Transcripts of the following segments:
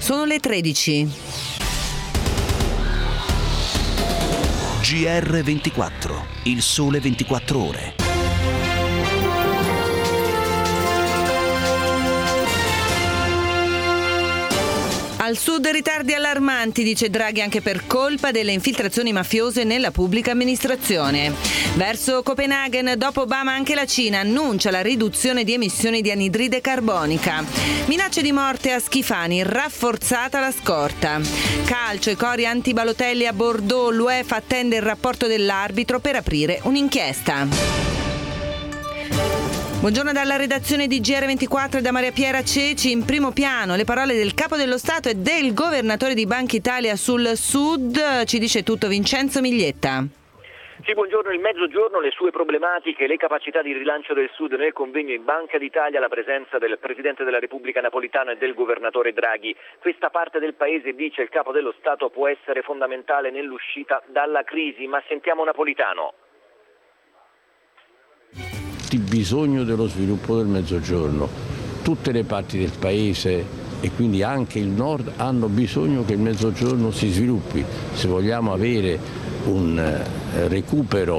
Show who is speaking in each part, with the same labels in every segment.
Speaker 1: Sono le 13.
Speaker 2: GR24, il sole 24 ore.
Speaker 1: Al sud ritardi allarmanti, dice Draghi, anche per colpa delle infiltrazioni mafiose nella pubblica amministrazione. Verso Copenaghen, dopo Obama anche la Cina annuncia la riduzione di emissioni di anidride carbonica. Minacce di morte a Schifani, rafforzata la scorta. Calcio, i cori anti-Balotelli a Bordeaux, l'UEFA attende il rapporto dell'arbitro per aprire un'inchiesta. Buongiorno dalla redazione di GR24 e da Maria Piera Ceci. In primo piano le parole del Capo dello Stato e del Governatore di Banca Italia sul Sud. Ci dice tutto Vincenzo Miglietta.
Speaker 3: Sì, buongiorno. Il Mezzogiorno, le sue problematiche, le capacità di rilancio del Sud nel convegno in Banca d'Italia, la presenza del Presidente della Repubblica Napolitano e del Governatore Draghi. Questa parte del Paese, dice il Capo dello Stato, può essere fondamentale nell'uscita dalla crisi, ma sentiamo Napolitano.
Speaker 4: Bisogno dello sviluppo del Mezzogiorno. Tutte le parti del Paese e quindi anche il Nord hanno bisogno che il Mezzogiorno si sviluppi. Se vogliamo avere un recupero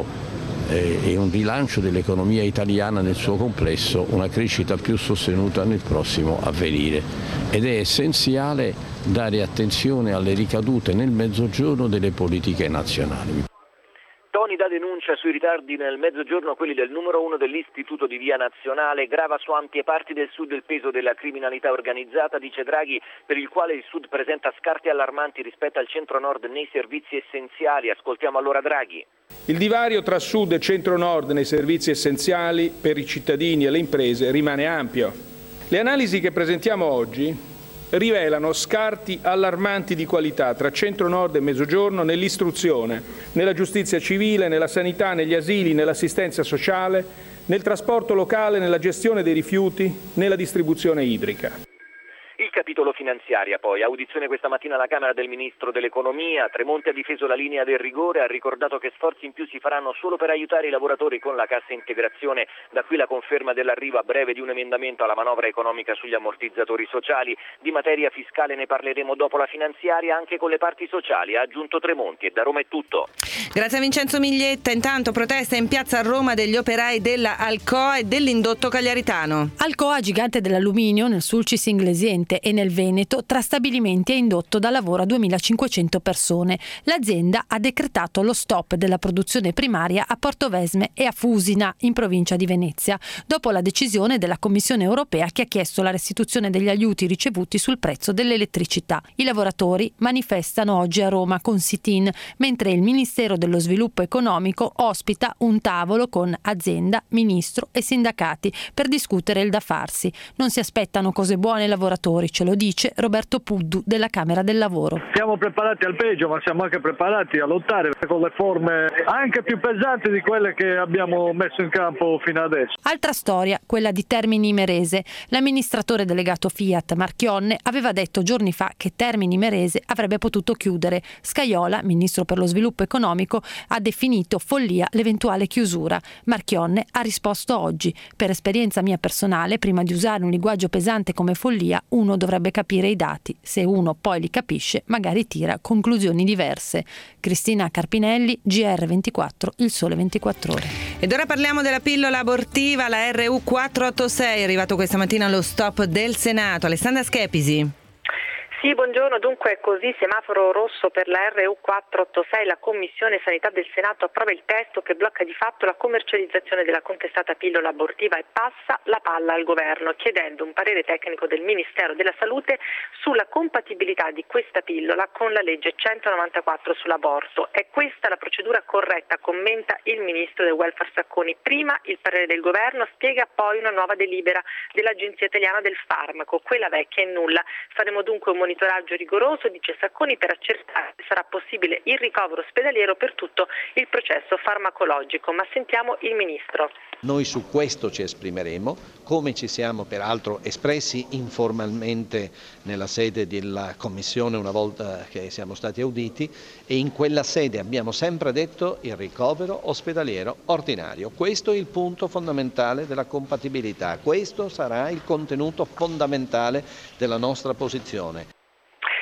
Speaker 4: e un rilancio dell'economia italiana nel suo complesso, una crescita più sostenuta nel prossimo avvenire. Ed è essenziale dare attenzione alle ricadute nel Mezzogiorno delle politiche nazionali.
Speaker 3: Toni da denuncia sui ritardi nel Mezzogiorno, quelli del numero 1 dell'Istituto di Via Nazionale. Grava su ampie parti del Sud il peso della criminalità organizzata, dice Draghi, per il quale il Sud presenta scarti allarmanti rispetto al centro-nord nei servizi essenziali. Ascoltiamo allora Draghi.
Speaker 5: Il divario tra Sud e centro-nord nei servizi essenziali per i cittadini e le imprese rimane ampio. Le analisi che presentiamo oggi rivelano scarti allarmanti di qualità tra centro-nord e mezzogiorno nell'istruzione, nella giustizia civile, nella sanità, negli asili, nell'assistenza sociale, nel trasporto locale, nella gestione dei rifiuti, nella distribuzione idrica.
Speaker 3: Il capitolo finanziaria poi, audizione questa mattina alla Camera del Ministro dell'Economia. Tremonti ha difeso la linea del rigore, ha ricordato che sforzi in più si faranno solo per aiutare i lavoratori con la cassa integrazione. Da qui la conferma dell'arrivo a breve di un emendamento alla manovra economica sugli ammortizzatori sociali. Di materia fiscale ne parleremo dopo la finanziaria anche con le parti sociali, ha aggiunto Tremonti. E da Roma è tutto.
Speaker 1: Grazie a Vincenzo Miglietta. Intanto protesta in piazza a Roma degli operai della Alcoa e dell'indotto cagliaritano.
Speaker 6: Alcoa, gigante dell'alluminio nel Sulcis Inglesiente e nel Veneto, tra stabilimenti e indotto dà lavoro a 2.500 persone. L'azienda ha decretato lo stop della produzione primaria a Portovesme e a Fusina, in provincia di Venezia, dopo la decisione della Commissione europea che ha chiesto la restituzione degli aiuti ricevuti sul prezzo dell'elettricità. I lavoratori manifestano oggi a Roma con sit-in, mentre il Ministero dello Sviluppo Economico ospita un tavolo con azienda, ministro e sindacati per discutere il da farsi. Non si aspettano cose buone ai lavoratori, ce lo dice Roberto Puddu della Camera del Lavoro.
Speaker 7: Siamo preparati al peggio, ma siamo anche preparati a lottare con le forme anche più pesanti di quelle che abbiamo messo in campo fino adesso.
Speaker 6: Altra storia, quella di Termini Imerese. L'amministratore delegato Fiat Marchionne aveva detto giorni fa che Termini Imerese avrebbe potuto chiudere. Scajola, ministro per lo sviluppo economico, ha definito follia l'eventuale chiusura. Marchionne ha risposto oggi: per esperienza mia personale, prima di usare un linguaggio pesante come follia, uno dovrebbe capire i dati. Se uno poi li capisce, magari tira conclusioni diverse. Cristina Carpinelli, GR24, il sole 24 ore.
Speaker 1: Ed ora parliamo della pillola abortiva, la RU486, è arrivato questa mattina allo stop del Senato. Alessandra Schepisi.
Speaker 8: Sì, buongiorno. Dunque, così semaforo rosso per la RU486, la Commissione Sanità del Senato approva il testo che blocca di fatto la commercializzazione della contestata pillola abortiva e passa la palla al governo, chiedendo un parere tecnico del Ministero della Salute sulla compatibilità di questa pillola con la legge 194 sull'aborto. È questa la procedura corretta, commenta il Ministro del Welfare Sacconi. Prima il parere del governo, spiega poi una nuova delibera dell'Agenzia Italiana del Farmaco, quella vecchia è nulla. Faremo dunque un monitoraggio rigoroso, dice Sacconi, per accertare se sarà possibile il ricovero ospedaliero per tutto il processo farmacologico. Ma sentiamo il Ministro.
Speaker 9: Noi su questo ci esprimeremo, come ci siamo peraltro espressi informalmente nella sede della Commissione una volta che siamo stati auditi, e in quella sede abbiamo sempre detto il ricovero ospedaliero ordinario. Questo è il punto fondamentale della compatibilità, questo sarà il contenuto fondamentale della nostra posizione.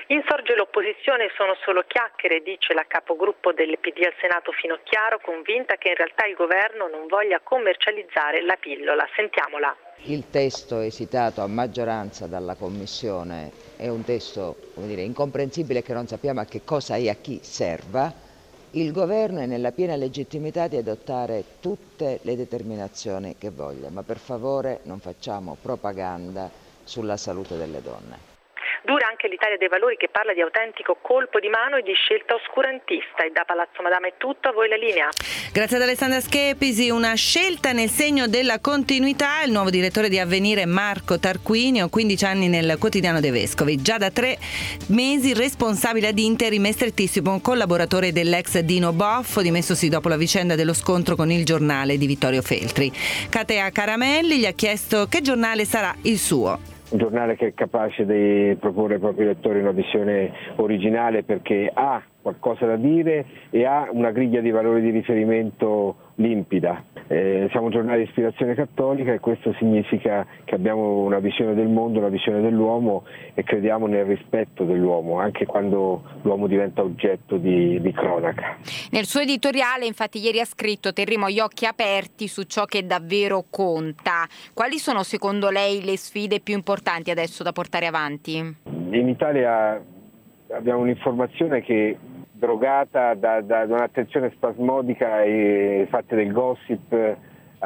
Speaker 8: Insorge l'opposizione, sono solo chiacchiere, dice la capogruppo del PD al Senato Finocchiaro, convinta che in realtà il governo non voglia commercializzare la pillola. Sentiamola.
Speaker 10: Il testo esitato a maggioranza dalla Commissione è un testo, incomprensibile, che non sappiamo a che cosa e a chi serva. Il governo è nella piena legittimità di adottare tutte le determinazioni che voglia, ma per favore non facciamo propaganda sulla salute delle donne.
Speaker 8: Dura anche l'Italia dei Valori, che parla di autentico colpo di mano e di scelta oscurantista. E da Palazzo Madama è tutto, a voi la linea.
Speaker 1: Grazie ad Alessandra Schepisi. Una scelta nel segno della continuità. Il nuovo direttore di Avvenire, Marco Tarquinio, 15 anni nel Quotidiano dei Vescovi, già da 3 mesi responsabile ad interim e strettissimo collaboratore dell'ex Dino Boffo, dimessosi dopo la vicenda dello scontro con il Giornale di Vittorio Feltri. Katia Caramelli gli ha chiesto che giornale sarà il suo.
Speaker 11: Un giornale che è capace di proporre ai propri lettori una visione originale, perché ha qualcosa da dire e ha una griglia di valori di riferimento limpida. Siamo un giornale di ispirazione cattolica e questo significa che abbiamo una visione del mondo, una visione dell'uomo e crediamo nel rispetto dell'uomo, anche quando l'uomo diventa oggetto di cronaca.
Speaker 12: Nel suo editoriale, infatti, ieri ha scritto: terremo gli occhi aperti su ciò che davvero conta. Quali sono secondo lei le sfide più importanti adesso da portare avanti? In
Speaker 11: Italia abbiamo un'informazione che drogata da un'attenzione spasmodica e fatta del gossip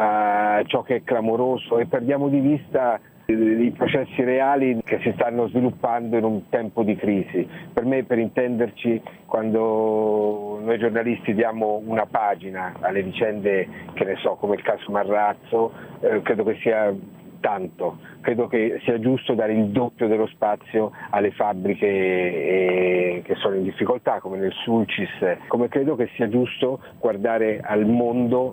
Speaker 11: a ciò che è clamoroso, e perdiamo di vista i processi reali che si stanno sviluppando in un tempo di crisi. Per me, per intenderci, quando noi giornalisti diamo una pagina alle vicende, che ne so, come il caso Marrazzo, credo che sia tanto. Credo che sia giusto dare il doppio dello spazio alle fabbriche che sono in difficoltà, come nel Sulcis, come credo che sia giusto guardare al mondo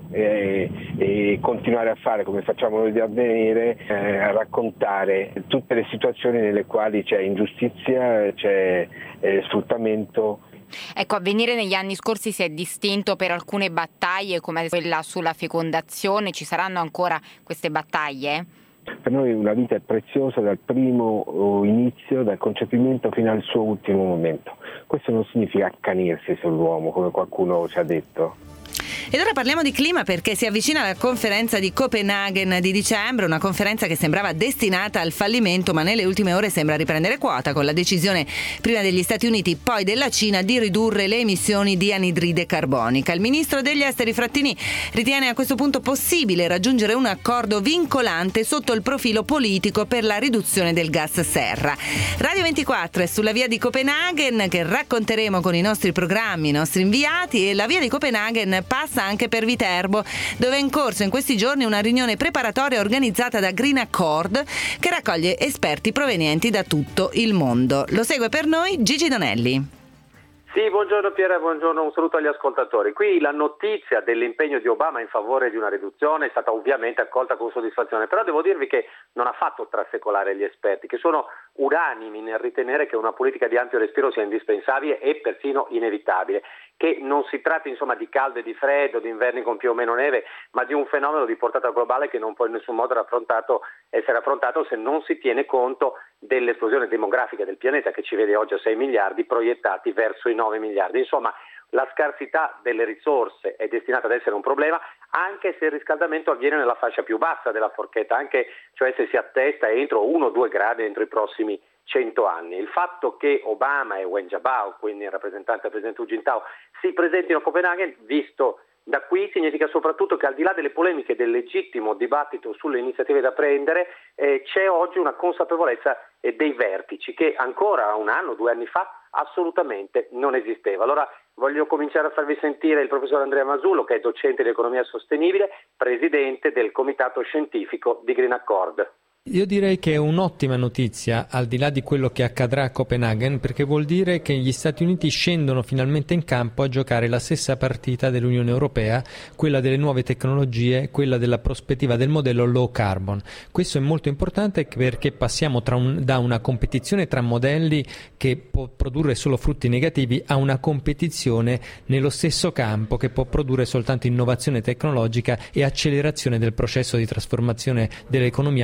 Speaker 11: e continuare a fare, come facciamo noi di Avvenire, a raccontare tutte le situazioni nelle quali c'è ingiustizia, c'è sfruttamento.
Speaker 12: Ecco, Avvenire negli anni scorsi si è distinto per alcune battaglie, come quella sulla fecondazione. Ci saranno ancora queste battaglie?
Speaker 11: Per noi una vita è preziosa dal primo inizio, dal concepimento fino al suo ultimo momento. Questo non significa accanirsi sull'uomo, come qualcuno ci ha detto.
Speaker 1: Ed ora parliamo di clima, perché si avvicina la conferenza di Copenaghen di dicembre, una conferenza che sembrava destinata al fallimento, ma nelle ultime ore sembra riprendere quota, con la decisione prima degli Stati Uniti, poi della Cina, di ridurre le emissioni di anidride carbonica. Il ministro degli esteri Frattini ritiene a questo punto possibile raggiungere un accordo vincolante sotto il profilo politico per la riduzione del gas serra. Radio 24 è sulla via di Copenaghen, che racconteremo con i nostri programmi, i nostri inviati, e la via di Copenaghen passa anche per Viterbo, dove è in corso in questi giorni una riunione preparatoria organizzata da Green Accord, che raccoglie esperti provenienti da tutto il mondo. Lo segue per noi Gigi Donelli.
Speaker 13: Sì, buongiorno Piera, buongiorno, un saluto agli ascoltatori. Qui la notizia dell'impegno di Obama in favore di una riduzione è stata ovviamente accolta con soddisfazione, però devo dirvi che non ha fatto trasecolare gli esperti, che sono unanimi nel ritenere che una politica di ampio respiro sia indispensabile e persino inevitabile, che non si tratti insomma di caldo e di freddo, di inverni con più o meno neve, ma di un fenomeno di portata globale che non può in nessun modo essere affrontato se non si tiene conto dell'esplosione demografica del pianeta, che ci vede oggi a 6 miliardi proiettati verso i 9 miliardi. Insomma, la scarsità delle risorse è destinata ad essere un problema, anche se il riscaldamento avviene nella fascia più bassa della forchetta, anche cioè se si attesta entro 1 o 2 gradi entro i prossimi 100 anni. Il fatto che Obama e Wen Jiabao, quindi il rappresentante del presidente Hu Jintao, si presentino a Copenaghen, visto da qui, significa soprattutto che al di là delle polemiche e del legittimo dibattito sulle iniziative da prendere, c'è oggi una consapevolezza dei vertici che ancora 1 anno, 2 anni fa assolutamente non esisteva. Allora voglio cominciare a farvi sentire il professor Andrea Masullo, che è docente di economia sostenibile, presidente del comitato scientifico di Green Accord.
Speaker 14: Io direi che è un'ottima notizia, al di là di quello che accadrà a Copenaghen, perché vuol dire che gli Stati Uniti scendono finalmente in campo a giocare la stessa partita dell'Unione Europea, quella delle nuove tecnologie, quella della prospettiva del modello low carbon. Questo è molto importante perché passiamo da una competizione tra modelli che può produrre solo frutti negativi a una competizione nello stesso campo che può produrre soltanto innovazione tecnologica e accelerazione del processo di trasformazione dell'economia necessaria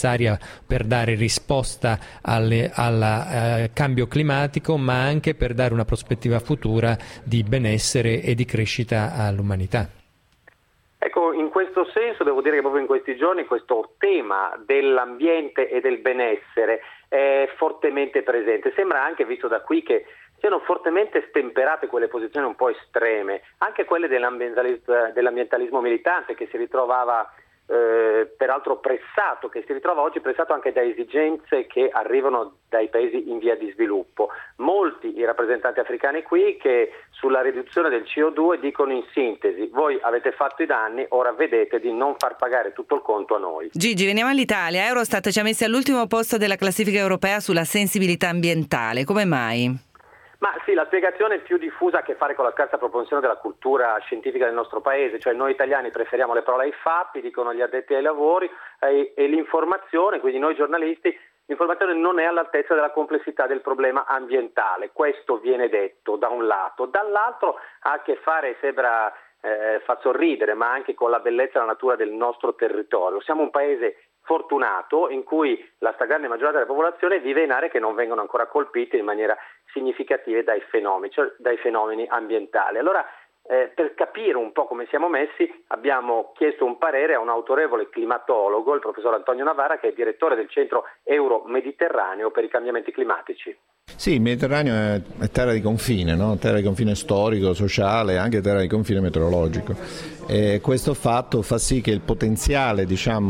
Speaker 14: necessaria per dare risposta al cambio climatico, ma anche per dare una prospettiva futura di benessere e di crescita all'umanità.
Speaker 13: Ecco, in questo senso devo dire che proprio in questi giorni questo tema dell'ambiente e del benessere è fortemente presente. Sembra anche, visto da qui, che siano fortemente stemperate quelle posizioni un po' estreme, anche quelle dell'ambientalismo militante, che si ritrovava peraltro pressato, che si ritrova oggi pressato anche da esigenze che arrivano dai paesi in via di sviluppo. Molti i rappresentanti africani qui che sulla riduzione del CO2 dicono in sintesi: voi avete fatto i danni, ora vedete di non far pagare tutto il conto a noi.
Speaker 1: Gigi, veniamo all'Italia. Eurostat ci ha messi all'ultimo posto della classifica europea sulla sensibilità ambientale. Come mai?
Speaker 13: Ma sì, la spiegazione più diffusa ha a che fare con la scarsa propensione della cultura scientifica del nostro paese, cioè noi italiani preferiamo le parole ai fatti, dicono gli addetti ai lavori, e l'informazione, quindi noi giornalisti, l'informazione non è all'altezza della complessità del problema ambientale. Questo viene detto da un lato, dall'altro ha a che fare, sembra fa sorridere, ma anche con la bellezza e la natura del nostro territorio. Siamo un paese fortunato in cui la stragrande maggioranza della popolazione vive in aree che non vengono ancora colpite in maniera significativa dai fenomeni ambientali. Allora, per capire un po' come siamo messi, abbiamo chiesto un parere a un autorevole climatologo, il professor Antonio Navarra, che è direttore del Centro Euro-Mediterraneo per i cambiamenti climatici.
Speaker 15: Sì, il Mediterraneo è terra di confine, no? Terra di confine storico, sociale, anche terra di confine meteorologico. E questo fatto fa sì che il potenziale,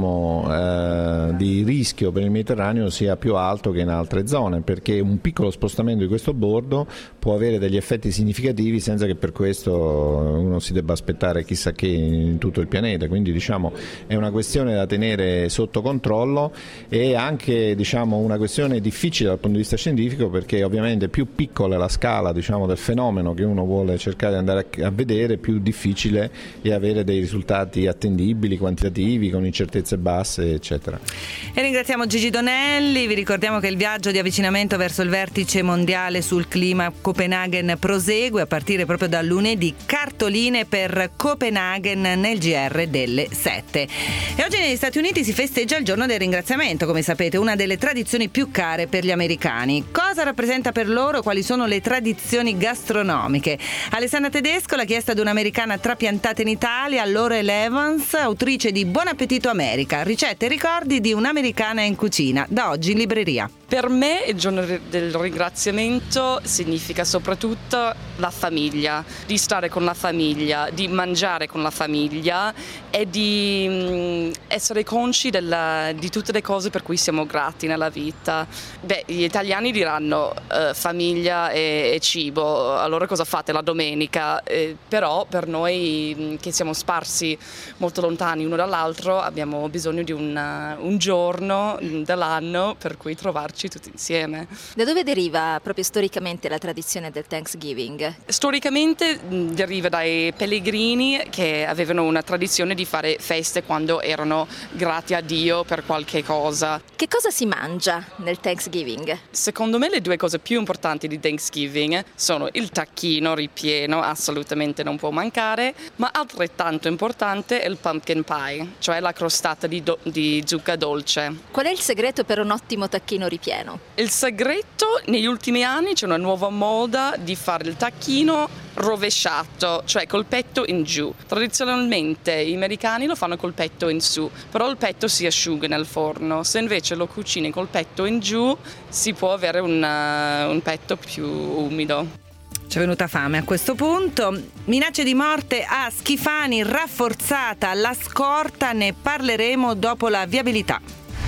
Speaker 15: di rischio per il Mediterraneo sia più alto che in altre zone, perché un piccolo spostamento di questo bordo può avere degli effetti significativi senza che per questo uno si debba aspettare chissà che in tutto il pianeta. Quindi è una questione da tenere sotto controllo e anche una questione difficile dal punto di vista scientifico, perché ovviamente più piccola è la scala del fenomeno che uno vuole cercare di andare a vedere, più difficile è avere dei risultati attendibili, quantitativi, con incertezze basse, eccetera.
Speaker 1: E ringraziamo Gigi Donelli. Vi ricordiamo che il viaggio di avvicinamento verso il vertice mondiale sul clima Copenaghen prosegue a partire proprio da lunedì. Cartoline per Copenaghen nel GR delle 7. E oggi negli Stati Uniti si festeggia il giorno del ringraziamento, come sapete, una delle tradizioni più care per gli americani. Cosa rappresenta per loro? Quali sono le tradizioni gastronomiche? Alessandra Tedesco l'ha chiesta ad un'americana trapiantata in Italia, Laurel Evans, autrice di Buon appetito America, ricette e ricordi di un'americana in cucina, da oggi in libreria.
Speaker 16: Per me il giorno del ringraziamento significa soprattutto la famiglia, di stare con la famiglia, di mangiare con la famiglia e di essere consci di tutte le cose per cui siamo grati nella vita. Gli italiani diranno famiglia e cibo, allora cosa fate la domenica? Però per noi che siamo sparsi molto lontani uno dall'altro abbiamo bisogno di un giorno dell'anno per cui trovarci tutti insieme.
Speaker 17: Da dove deriva proprio storicamente la tradizione del Thanksgiving?
Speaker 16: Storicamente deriva dai pellegrini che avevano una tradizione di fare feste quando erano grati a Dio per qualche cosa.
Speaker 17: Che cosa si mangia nel Thanksgiving?
Speaker 16: Secondo me le due cose più importanti di Thanksgiving sono il tacchino ripieno, assolutamente non può mancare, ma altrettanto importante è il pumpkin pie, cioè la crostata di zucca dolce.
Speaker 17: Qual è il segreto per un ottimo tacchino ripieno?
Speaker 16: Il segreto, negli ultimi anni c'è una nuova moda di fare il tacchino rovesciato, cioè col petto in giù. Tradizionalmente gli americani lo fanno col petto in su, però il petto si asciuga nel forno. Se invece lo cucini col petto in giù si può avere un petto più umido.
Speaker 1: Ci è venuta fame a questo punto. Minacce di morte a Schifani, rafforzata la scorta, ne parleremo dopo la viabilità.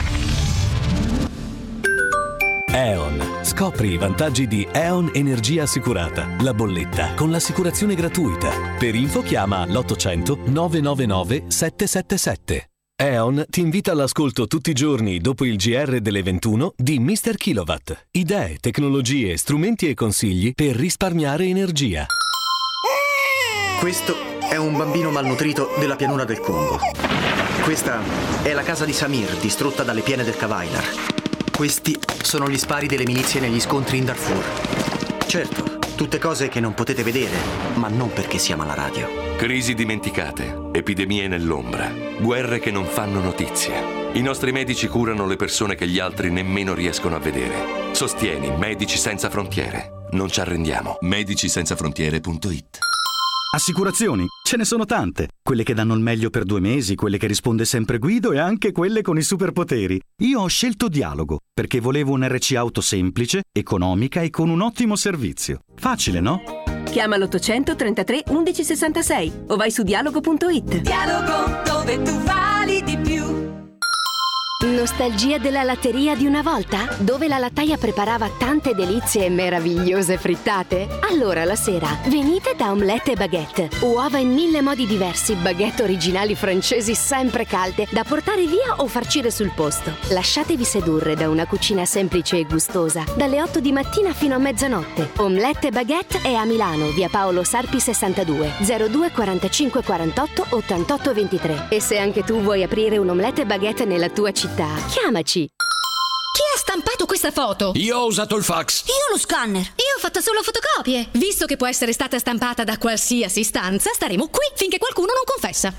Speaker 18: E.ON. Scopri i vantaggi di E.ON Energia Assicurata. La bolletta con l'assicurazione gratuita. Per info chiama l'800 999 777. E.ON ti invita all'ascolto tutti i giorni dopo il GR delle 21 di Mr. Kilowatt. Idee, tecnologie, strumenti e consigli per risparmiare energia.
Speaker 19: Questo è un bambino malnutrito della pianura del Congo. Questa è la casa di Samir, distrutta dalle piene del Kavainar. Questi sono gli spari delle milizie negli scontri in Darfur. Certo, tutte cose che non potete vedere, ma non perché siamo alla radio.
Speaker 20: Crisi dimenticate, epidemie nell'ombra, guerre che non fanno notizia. I nostri medici curano le persone che gli altri nemmeno riescono a vedere. Sostieni Medici Senza Frontiere. Non ci arrendiamo. Medicisenzafrontiere.it.
Speaker 21: Assicurazioni, ce ne sono tante. Quelle che danno il meglio per 2 mesi, quelle che risponde sempre Guido e anche quelle con i superpoteri. Io ho scelto Dialogo, perché volevo un RC auto semplice, economica e con un ottimo servizio. Facile, no?
Speaker 22: Chiama l'800 33 11 66 o vai su dialogo.it.
Speaker 23: Dialogo, dove tu vali di più.
Speaker 24: Nostalgia della latteria di una volta? Dove la lattaia preparava tante delizie e meravigliose frittate? Allora la sera venite da Omelette e Baguette. Uova in 1000 modi diversi, baguette originali francesi sempre calde, da portare via o farcire sul posto. Lasciatevi sedurre da una cucina semplice e gustosa, dalle 8 di mattina fino a mezzanotte. Omelette e Baguette è a Milano, via Paolo Sarpi 62, 02 45 48 88 23. E se anche tu vuoi aprire un Omelette e Baguette nella tua città, chiamaci.
Speaker 23: Chi ha stampato questa foto?
Speaker 25: Io ho usato il fax.
Speaker 23: Io lo scanner. Io ho fatto solo fotocopie. Visto che può essere stata stampata da qualsiasi istanza, staremo qui finché qualcuno non confessa.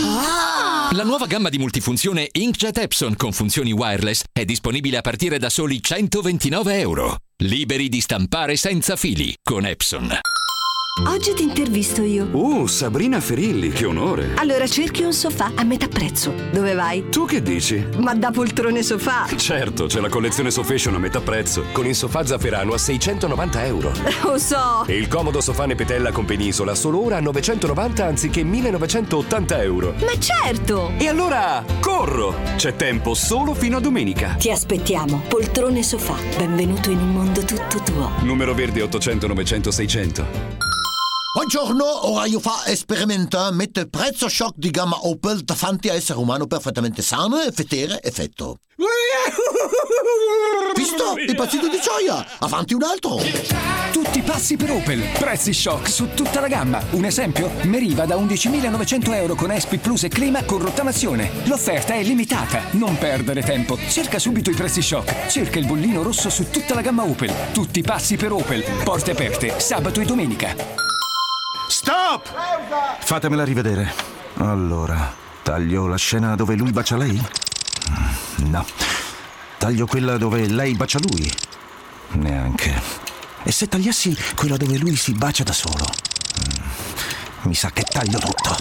Speaker 25: La nuova gamma di multifunzione Inkjet Epson con funzioni wireless è disponibile a partire da soli €129. Liberi di stampare senza fili con Epson.
Speaker 24: Oggi ti intervisto io.
Speaker 25: Sabrina Ferilli, che onore.
Speaker 24: Allora cerchi un sofà a metà prezzo. Dove vai?
Speaker 25: Tu che dici?
Speaker 24: Ma da poltrone sofà.
Speaker 25: Certo, c'è la collezione Sofashion a metà prezzo, con il sofà zafferano a €690.
Speaker 24: Lo so.
Speaker 25: E il comodo sofà Nepetella con penisola solo ora a €990 anziché €1980.
Speaker 24: Ma certo!
Speaker 25: E allora, corro! C'è tempo solo fino a domenica.
Speaker 24: Ti aspettiamo. Poltrone sofà. Benvenuto in un mondo tutto tuo.
Speaker 25: Numero verde 800 900 600.
Speaker 26: Buongiorno, ora io fa esperimento mette prezzo shock di gamma Opel davanti a essere umano perfettamente sano e fettere effetto. Visto? Impazzito di gioia! Avanti un altro!
Speaker 27: Tutti passi per Opel. Prezzi shock su tutta la gamma. Un esempio? Meriva da €11.900 con ESP Plus e Clima con rottamazione. L'offerta è limitata. Non perdere tempo. Cerca subito i prezzi shock. Cerca il bollino rosso su tutta la gamma Opel. Tutti passi per Opel. Porte aperte sabato e domenica.
Speaker 25: Stop! Fatemela rivedere. Allora, taglio la scena dove lui bacia lei? No. Taglio quella dove lei bacia lui? Neanche. E se tagliassi quella dove lui si bacia da solo? Mi sa che taglio tutto.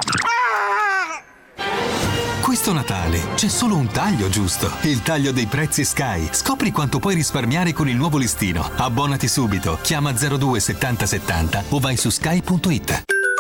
Speaker 28: Questo Natale c'è solo un taglio giusto. Il taglio dei prezzi Sky. Scopri quanto puoi risparmiare con il nuovo listino. Abbonati subito. Chiama 02 70 70 o vai su sky.it.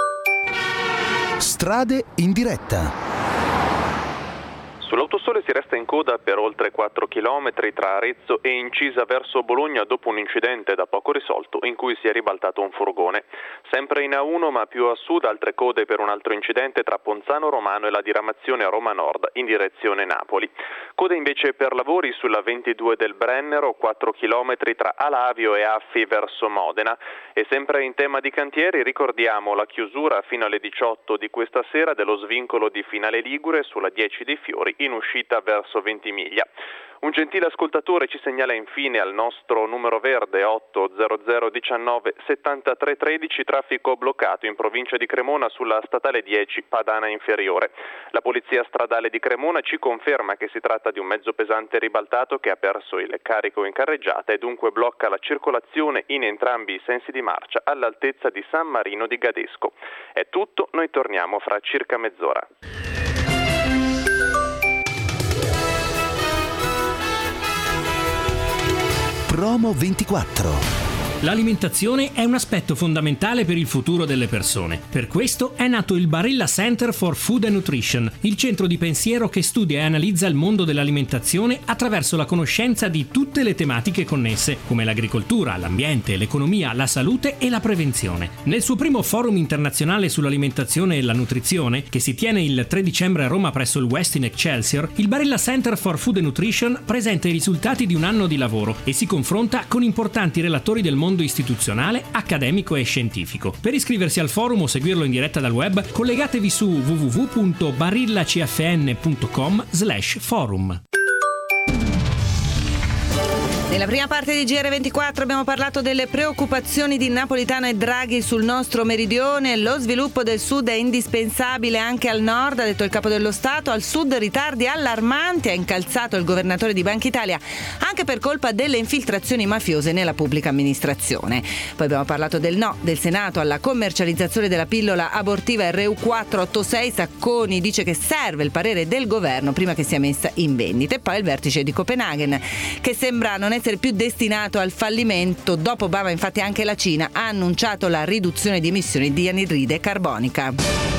Speaker 2: Strade in diretta.
Speaker 29: Sull'autosole si resta in coda per oltre 4 chilometri tra Arezzo e Incisa verso Bologna dopo un incidente da poco risolto in cui si è ribaltato un furgone. Sempre in A1 ma più a sud altre code per un altro incidente tra Ponzano Romano e la diramazione a Roma Nord in direzione Napoli. Code invece per lavori sulla 22 del Brennero, 4 chilometri tra Alavio e Affi verso Modena. E sempre in tema di cantieri ricordiamo la chiusura fino alle 18 di questa sera dello svincolo di Finale Ligure sulla 10 dei Fiori in uscita verso Ventimiglia. Un gentile ascoltatore ci segnala infine al nostro numero verde 800 19 73 13 traffico bloccato in provincia di Cremona sulla statale 10 Padana Inferiore. La polizia stradale di Cremona ci conferma che si tratta di un mezzo pesante ribaltato che ha perso il carico in carreggiata e dunque blocca la circolazione in entrambi i sensi di marcia all'altezza di San Marino di Gadesco. È tutto, noi torniamo fra circa mezz'ora.
Speaker 2: Promo 24.
Speaker 30: L'alimentazione è un aspetto fondamentale per il futuro delle persone. Per questo è nato il Barilla Center for Food and Nutrition, il centro di pensiero che studia e analizza il mondo dell'alimentazione attraverso la conoscenza di tutte le tematiche connesse, come l'agricoltura, l'ambiente, l'economia, la salute e la prevenzione. Nel suo primo forum internazionale sull'alimentazione e la nutrizione, che si tiene il 3 dicembre a Roma presso il Westin Excelsior, il Barilla Center for Food and Nutrition presenta i risultati di un anno di lavoro e si confronta con importanti relatori del mondo istituzionale, accademico e scientifico. Per iscriversi al forum o seguirlo in diretta dal web, collegatevi su www.barillacfn.com/forum.
Speaker 1: Nella prima parte di GR24 abbiamo parlato delle preoccupazioni di Napolitano e Draghi sul nostro meridione. Lo sviluppo del sud è indispensabile anche al nord, ha detto il capo dello Stato. Al sud ritardi allarmanti, ha incalzato il governatore di Banca Italia, anche per colpa delle infiltrazioni mafiose nella pubblica amministrazione. Poi abbiamo parlato del no del Senato alla commercializzazione della pillola abortiva RU486. Sacconi dice che serve il parere del governo prima che sia messa in vendita. E poi il vertice di Copenaghen, che sembra non essere più destinato al fallimento. Dopo Obama, infatti, anche la Cina ha annunciato la riduzione di emissioni di anidride carbonica.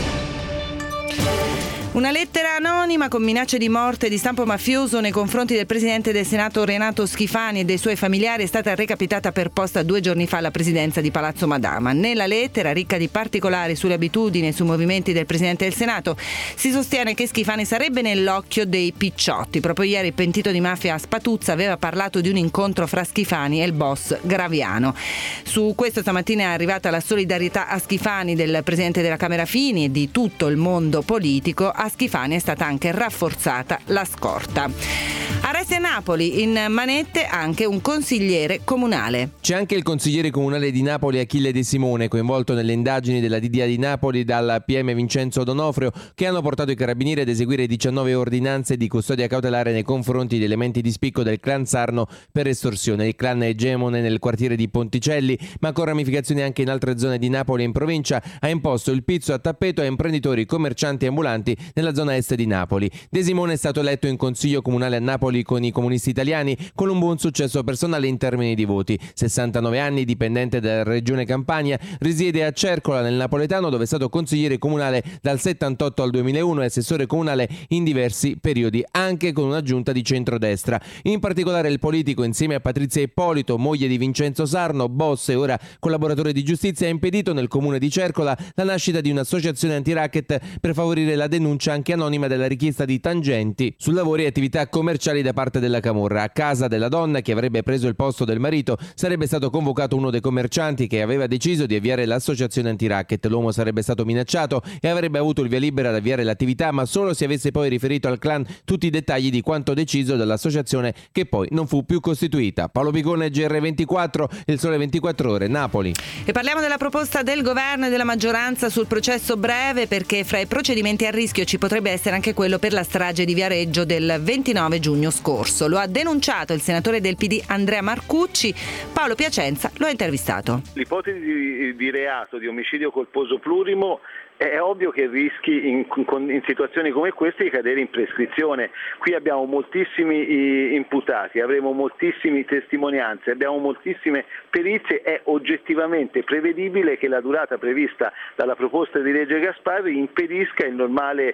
Speaker 1: Una lettera anonima con minacce di morte di stampo mafioso nei confronti del presidente del Senato Renato Schifani e dei suoi familiari è stata recapitata per posta 2 giorni fa alla presidenza di Palazzo Madama. Nella lettera, ricca di particolari sulle abitudini e sui movimenti del presidente del Senato, si sostiene che Schifani sarebbe nell'occhio dei picciotti. Proprio ieri il pentito di mafia Spatuzza aveva parlato di un incontro fra Schifani e il boss Graviano. Su questo stamattina è arrivata la solidarietà a Schifani del presidente della Camera Fini e di tutto il mondo politico. A Schifani è stata anche rafforzata la scorta. Arresti a Napoli, in manette anche un consigliere comunale.
Speaker 3: C'è anche il consigliere comunale di Napoli Achille De Simone, coinvolto nelle indagini della DDA di Napoli dal PM Vincenzo Donofrio, che hanno portato i carabinieri ad eseguire 19 ordinanze di custodia cautelare nei confronti di elementi di spicco del clan Sarno per estorsione. Il clan egemone nel quartiere di Ponticelli, ma con ramificazioni anche in altre zone di Napoli e in provincia, ha imposto il pizzo a tappeto a imprenditori, commercianti e ambulanti nella zona est di Napoli. De Simone è stato eletto in consiglio comunale a Napoli con i comunisti italiani, con un buon successo personale in termini di voti. 69 anni, dipendente della regione Campania, risiede a Cercola nel napoletano, dove è stato consigliere comunale dal 78 al 2001 e assessore comunale in diversi periodi, anche con una giunta di centrodestra. In particolare il politico, insieme a Patrizia Ippolito, moglie di Vincenzo Sarno, boss e ora collaboratore di giustizia, ha impedito nel comune di Cercola la nascita di un'associazione anti-racket per favorire la denuncia anche anonima della richiesta di tangenti su lavori e attività commerciali da parte della camorra. A casa della donna, che avrebbe preso il posto del marito, sarebbe stato convocato uno dei commercianti che aveva deciso di avviare l'associazione anti-racket. L'uomo sarebbe stato minacciato e avrebbe avuto il via libera ad avviare l'attività, ma solo se avesse poi riferito al clan tutti i dettagli di quanto deciso dall'associazione, che poi non fu più costituita. Paolo Picone, GR24, Il Sole 24 Ore, Napoli.
Speaker 1: E parliamo della proposta del governo e della maggioranza sul processo breve, perché fra i procedimenti a rischio ci potrebbe essere anche quello per la strage di Viareggio del 29 giugno scorso. Lo ha denunciato il senatore del PD Andrea Marcucci. Paolo Piacenza lo ha intervistato.
Speaker 4: L'ipotesi di reato di omicidio colposo plurimo è ovvio che rischi in situazioni come queste di cadere in prescrizione. Qui abbiamo moltissimi imputati, avremo moltissime testimonianze, abbiamo moltissime perizie. È oggettivamente prevedibile che la durata prevista dalla proposta di legge Gasparri impedisca il normale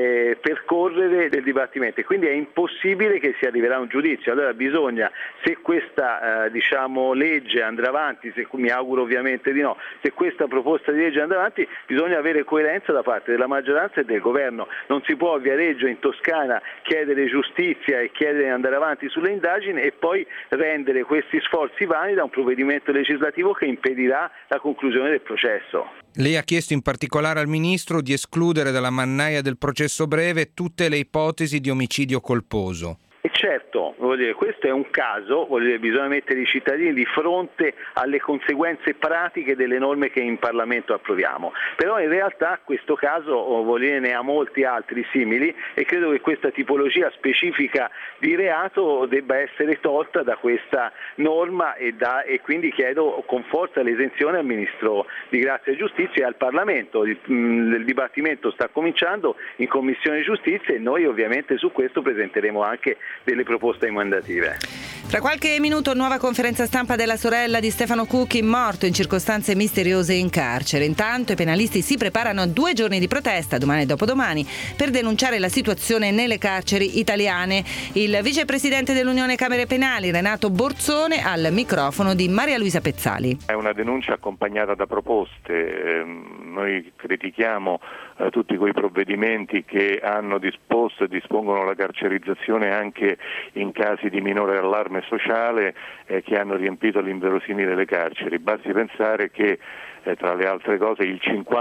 Speaker 4: percorrere del dibattimento, quindi è impossibile che si arriverà a un giudizio. Allora bisogna, se questa legge andrà avanti, mi auguro ovviamente di no, se questa proposta di legge andrà avanti, bisogna avere coerenza da parte della maggioranza e del governo. Non si può a Viareggio, in Toscana, chiedere giustizia e chiedere di andare avanti sulle indagini e poi rendere questi sforzi vani da un provvedimento legislativo che impedirà la conclusione del processo.
Speaker 5: Lei ha chiesto in particolare al Ministro di escludere dalla mannaia del processo breve tutte le ipotesi di omicidio colposo.
Speaker 4: E certo, questo è un caso, bisogna mettere i cittadini di fronte alle conseguenze pratiche delle norme che in Parlamento approviamo. Però in realtà questo caso ne ha molti altri simili e credo che questa tipologia specifica di reato debba essere tolta da questa norma e quindi chiedo con forza l'esenzione al Ministro di Grazia e Giustizia e al Parlamento. Il dibattimento sta cominciando in Commissione Giustizia e noi ovviamente su questo presenteremo anche delle proposte emendative.
Speaker 1: Fra qualche minuto nuova conferenza stampa della sorella di Stefano Cucchi, morto in circostanze misteriose in carcere. Intanto i penalisti si preparano a 2 giorni di protesta, domani e dopodomani, per denunciare la situazione nelle carceri italiane. Il vicepresidente dell'Unione Camere Penali, Renato Borzone, al microfono di Maria Luisa Pezzali.
Speaker 29: È una denuncia accompagnata da proposte. Noi critichiamo tutti quei provvedimenti che hanno disposto e dispongono la carcerizzazione anche in casi di minore allarme sociale che hanno riempito all'inverosimile le carceri. Basti pensare che
Speaker 6: tra le altre cose il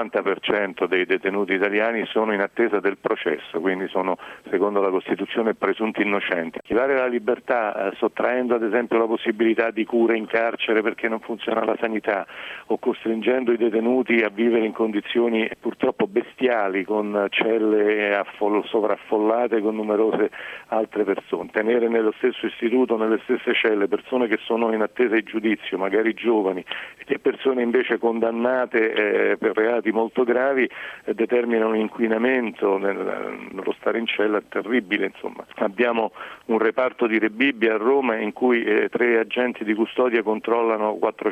Speaker 6: 50% dei detenuti italiani sono in attesa del processo, quindi sono, secondo la Costituzione, presunti innocenti. Privare la libertà sottraendo ad esempio la possibilità di cure in carcere perché non funziona la sanità, o costringendo i detenuti a vivere in condizioni purtroppo bestiali, con celle sovraffollate con numerose altre persone, tenere nello stesso istituto, nelle stesse celle, persone che sono in attesa di giudizio, magari giovani, e persone invece condannate per reati molto gravi, determinano un inquinamento nello stare in cella terribile. Insomma, abbiamo un reparto di Rebibbia a Roma in cui 3 agenti di custodia controllano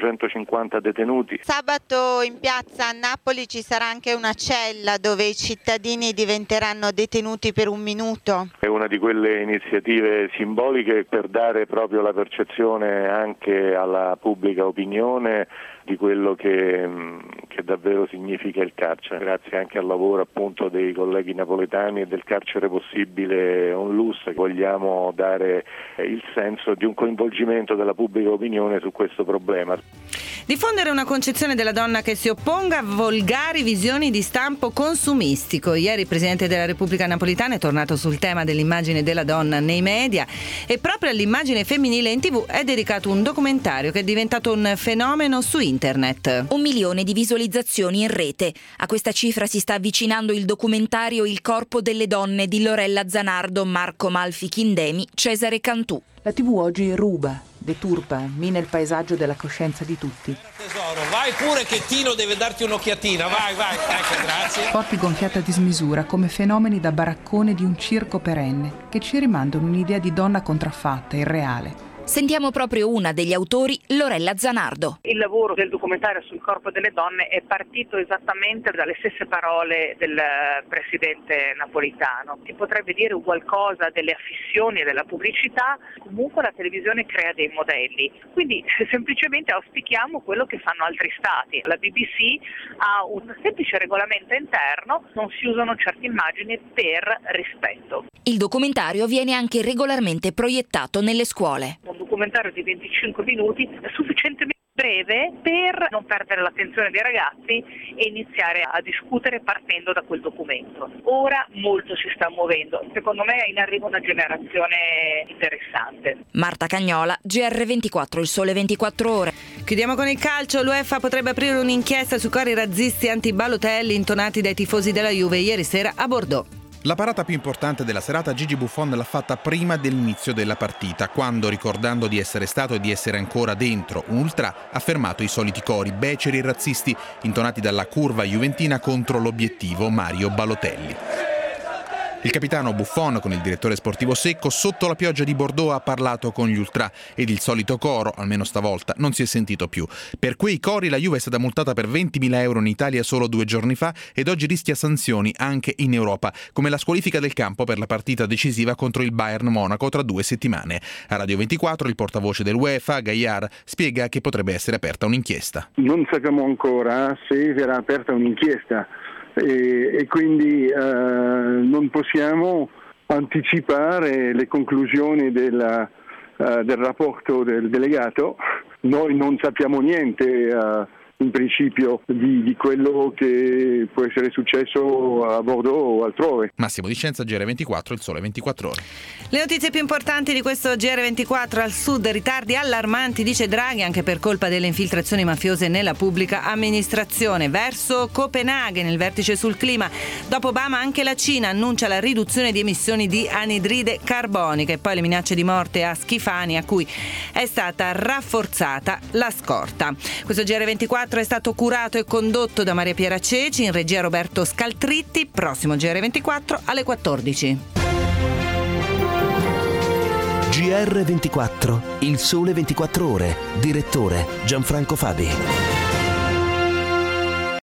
Speaker 6: 450 detenuti.
Speaker 7: Sabato in piazza a Napoli ci sarà anche una cella dove i cittadini diventeranno detenuti per un minuto.
Speaker 6: È una di quelle iniziative simboliche per dare proprio la percezione anche alla pubblica opinione di quello che davvero significa il carcere, grazie anche al lavoro appunto dei colleghi napoletani e del Carcere Possibile Onlus. Vogliamo dare il senso di un coinvolgimento della pubblica opinione su questo problema.
Speaker 1: Diffondere una concezione della donna che si opponga a volgari visioni di stampo consumistico. Ieri il Presidente della Repubblica Napolitana è tornato sul tema dell'immagine della donna nei media e proprio all'immagine femminile in TV è dedicato un documentario che è diventato un fenomeno su internet.
Speaker 8: 1 milione di visualizzazioni in rete. A questa cifra si sta avvicinando il documentario Il corpo delle donne di Lorella Zanardo, Marco Malfi Chindemi, Cesare Cantù.
Speaker 9: La TV oggi ruba, deturpa, mina il paesaggio della coscienza di tutti.
Speaker 10: Tesoro, vai pure che Tino deve darti un'occhiatina, vai, ecco, grazie.
Speaker 9: Corpi gonfiati a dismisura come fenomeni da baraccone di un circo perenne che ci rimandano un'idea di donna contraffatta, irreale.
Speaker 8: Sentiamo proprio una degli autori, Lorella Zanardo.
Speaker 11: Il lavoro del documentario sul corpo delle donne è partito esattamente dalle stesse parole del presidente napolitano. Si potrebbe dire qualcosa delle affissioni e della pubblicità, comunque la televisione crea dei modelli. Quindi semplicemente auspichiamo quello che fanno altri stati. La BBC ha un semplice regolamento interno, non si usano certe immagini per rispetto.
Speaker 8: Il documentario viene anche regolarmente proiettato nelle scuole.
Speaker 11: Un documentario di 25 minuti è sufficientemente breve per non perdere l'attenzione dei ragazzi e iniziare a discutere partendo da quel documento. Ora molto si sta muovendo, secondo me è in arrivo una generazione interessante.
Speaker 8: Marta Cagnola, GR24, Il Sole 24 Ore.
Speaker 1: Chiudiamo con il calcio. L'UEFA potrebbe aprire un'inchiesta su cori razzisti anti-Balotelli intonati dai tifosi della Juve ieri sera a Bordeaux.
Speaker 12: La parata più importante della serata Gigi Buffon l'ha fatta prima dell'inizio della partita, quando, ricordando di essere stato e di essere ancora dentro un ultra, ha fermato i soliti cori beceri e razzisti intonati dalla curva juventina contro l'obiettivo Mario Balotelli. Il capitano Buffon, con il direttore sportivo Secco, sotto la pioggia di Bordeaux ha parlato con gli ultra ed il solito coro, almeno stavolta, non si è sentito più. Per quei cori la Juve è stata multata per 20.000 euro in Italia solo 2 giorni fa ed oggi rischia sanzioni anche in Europa, come la squalifica del campo per la partita decisiva contro il Bayern Monaco tra 2 settimane. A Radio 24 il portavoce dell'UEFA, Gaillard, spiega che potrebbe essere aperta un'inchiesta.
Speaker 13: Non sappiamo ancora se verrà aperta un'inchiesta. E quindi non possiamo anticipare le conclusioni del rapporto del delegato. Noi non sappiamo niente in principio di quello che può essere successo a Bordeaux o altrove.
Speaker 12: Massimo Di Scienza, GR24, Il Sole 24 Ore.
Speaker 1: Le notizie più importanti di questo GR24: al sud ritardi allarmanti, dice Draghi, anche per colpa delle infiltrazioni mafiose nella pubblica amministrazione. Verso Copenaghen, il vertice sul clima. Dopo Obama anche la Cina annuncia la riduzione di emissioni di anidride carbonica, e poi le minacce di morte a Schifani, a cui è stata rafforzata la scorta. Questo GR24 è stato curato e condotto da Maria Piera Ceci, in regia Roberto Scaltritti. Prossimo GR24 alle 14.
Speaker 2: GR24, Il Sole 24 Ore. Direttore Gianfranco Fabi.